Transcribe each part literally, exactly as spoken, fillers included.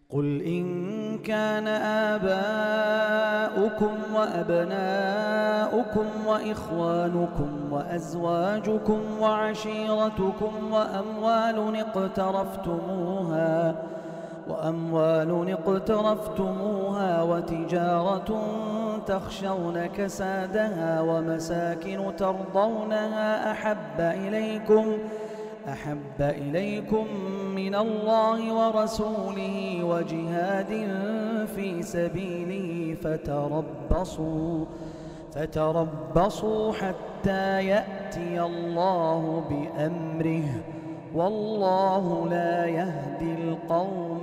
قل إن كان آباؤكم وأبناؤكم وإخوانكم وأزواجكم وعشيرتكم وأموال اقترفتموها وأموال اقترفتموها وتجارة تخشون كسادها ومساكن ترضونها أحب إليكم أحب إليكم من الله ورسوله وجهاد في سبيله فتربصوا فتربصوا حتى يأتي الله بأمره والله لا يهدي القوم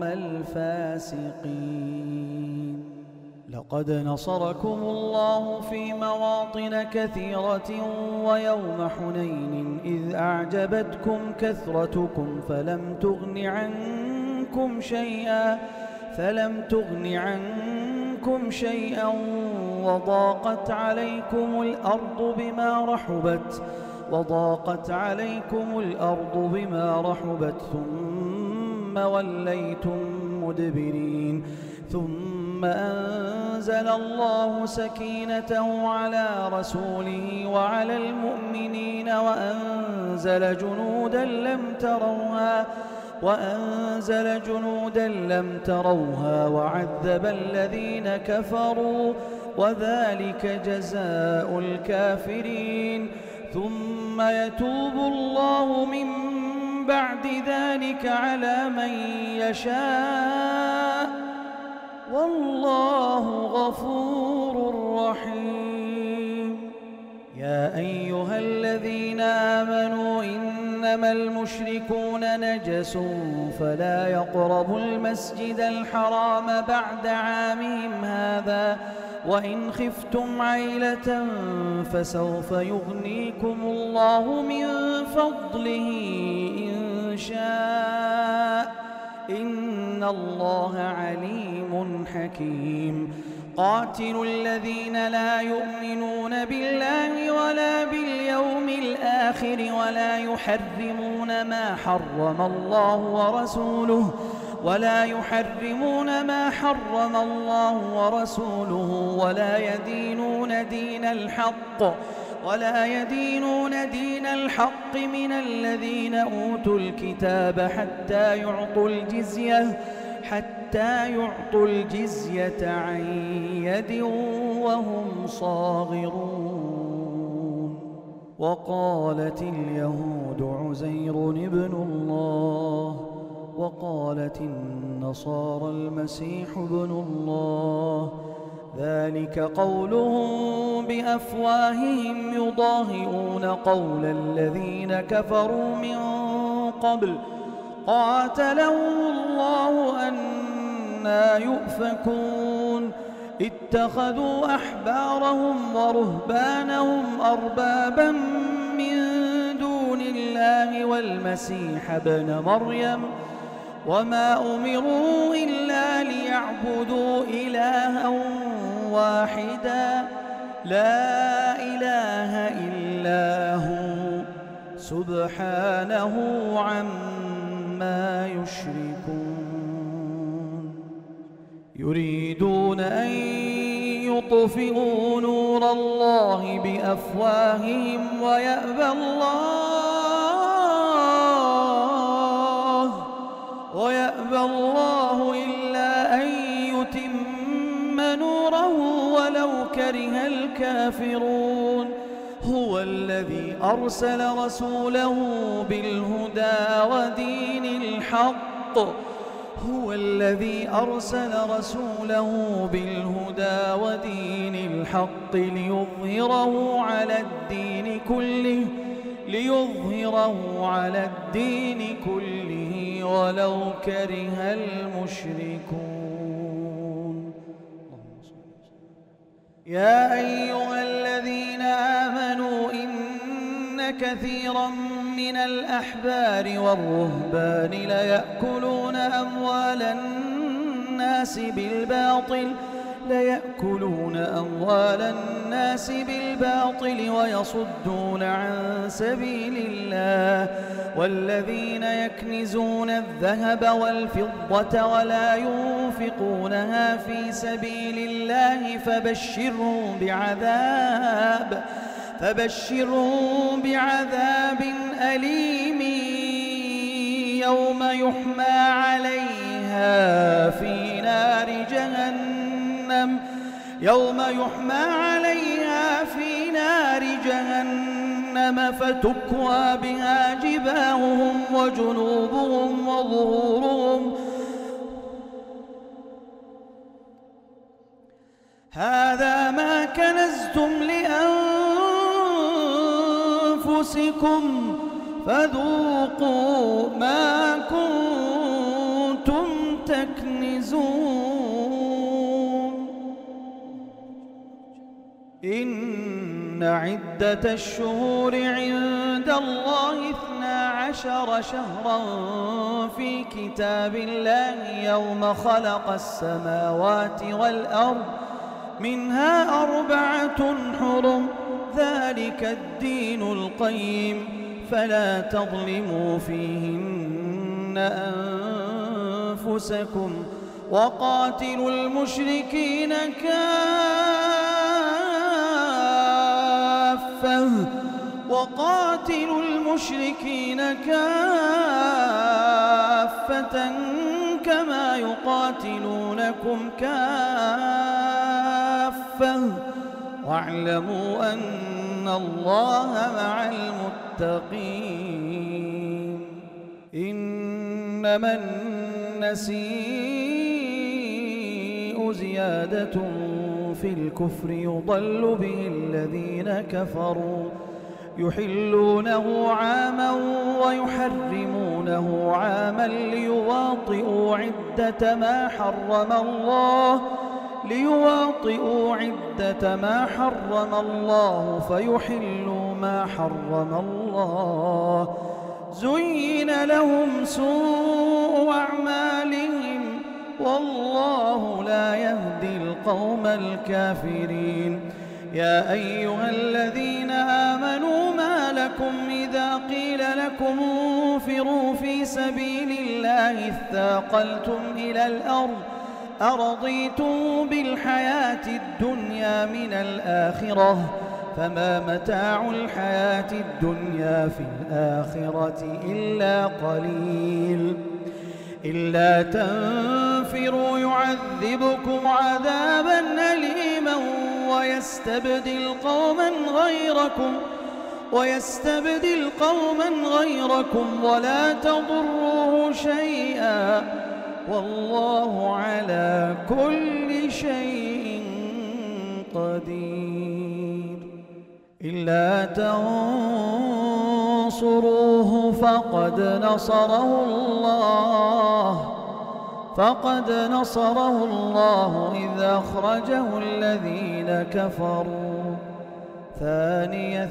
الفاسقين. لقد نصركم الله في مواطن كثيرة ويوم حنين إذ أعجبتكم كثرتكم فلم تغن عنكم شيئا فلم تغن عنكم شيئا وضاقت عليكم الأرض بما رحبت وضاقت عليكم الأرض بما رحبت ثم وليتم مدبرين ثم أنزل الله سكينته على رسوله وعلى المؤمنين وأنزل جنودا لم تروها وأنزل جنودا لم تروها وعذب الذين كفروا وذلك جزاء الكافرين. ثم يتوب الله من بعد ذلك على من يشاء والله غفور رحيم. يا أيها الذين آمنوا إنما المشركون نجس فلا يقربوا المسجد الحرام بعد عامهم هذا وإن خفتم عيلة فسوف يغنيكم الله من فضله إن شاء إن الله عليم حكيم. قاتلوا الذين لا يؤمنون بالله ولا باليوم الآخر ولا يحرمون ما حرم الله ورسوله ولا يحرمون ما حرم الله ورسوله ولا يدينون دين الحق ولا يدينون دين الحق من الذين أوتوا الكتاب حتى يعطوا الجزية حتى يعطوا الجزية عن يد وهم صاغرون. وقالت اليهود عزير ابن الله وقالت النصارى المسيح ابن الله ذلك قولهم بأفواههم يضاهئون قول الذين كفروا من قبل قاتلهم الله أنى يؤفكون. اتخذوا أحبارهم ورهبانهم أربابا من دون الله والمسيح ابن مريم وما أمروا إلا ليعبدوا إلها واحدا لا إله إلا هو سبحانه عما يشركون. يريدون أن يطفئوا نور الله بأفواههم ويأبى الله ويأبى الله إلا أن يتم نوره ولو كره الكافرون. هو الذي أرسل رسوله بالهدى ودين الحق هو الذي أرسل رسوله بالهدى ودين الحق ليظهره على الدين كله ليظهره على الدين كله ولو كره المشركون. يا أيها الذين آمنوا إن كثيرا من الأحبار والرهبان ليأكلون أموال الناس بالباطل ليأكلون أموال الناس بالباطل ويصدون عن سبيل الله والذين يكنزون الذهب والفضة ولا ينفقونها في سبيل الله فبشرهم بعذاب فبشرهم بعذاب أليم يوم يحمى عليها في نار جهنم يوم يحمى عليها في نار جهنم فتكوى بها جباههم وجنوبهم وظهورهم هذا ما كنزتم لأنفسكم فذوقوا ما كنتم تكنزون إن عدة الشهور عند الله اثنا عشر شهرا في كتاب الله يوم خلق السماوات والأرض منها أربعة حرم ذلك الدين القيم فلا تظلموا فيهن أنفسكم وقاتلوا المشركين كافة وقاتلوا المشركين كافة كما يقاتلونكم كافة واعلموا أن الله مع المتقين إنما النسيء زيادة في الكفر يضل به الذين كفروا يحلونه عاما ويحرمونه عاما ليواطئوا عدة ما حرم الله ليواطئوا عدة ما حرم الله فيحلوا ما حرم الله زين لهم سوء أعمالهم والله لا يهدي القوم الكافرين يا أيها الذين آمنوا ما لكم إذا قيل لكم انفروا في سبيل الله اثاقلتم إلى الأرض أرضيتم بالحياة الدنيا من الآخرة فما متاع الحياة الدنيا في الآخرة إلا قليل إلا تنفروا يعذبكم عذابا أليما ويستبدل قوما غيركم ويستبدل قوما غيركم ولا تضروه شيئا والله على كل شيء قدير إلا تنصروه فقد نصره الله فقد نصره الله إذ أخرجه الذين كفروا ثاني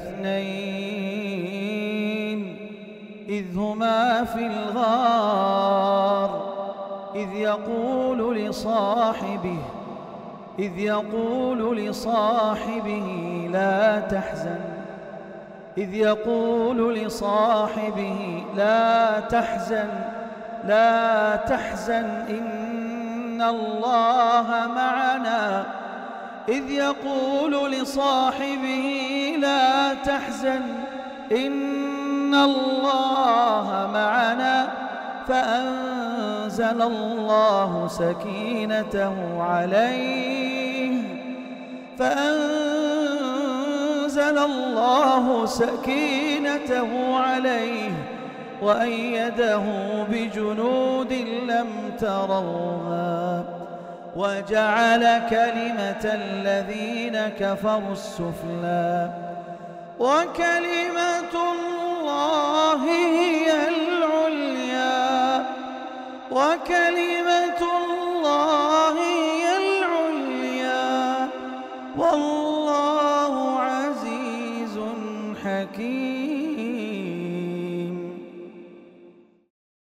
اثنين إذ هما في الغار إذ يقول لصاحبه إذ يقول لصاحبه لا تحزن إذ يقول لصاحبه لا تحزن لا تحزن إن الله معنا إذ يقول لصاحبه لا تحزن إن الله معنا فأنزل الله سكينته عليه فأنزل الله سكينته عليه وأيده بجنود لم تروها وجعل كلمة الذين كفروا السفلى وكلمة الله هي العليا وكلمة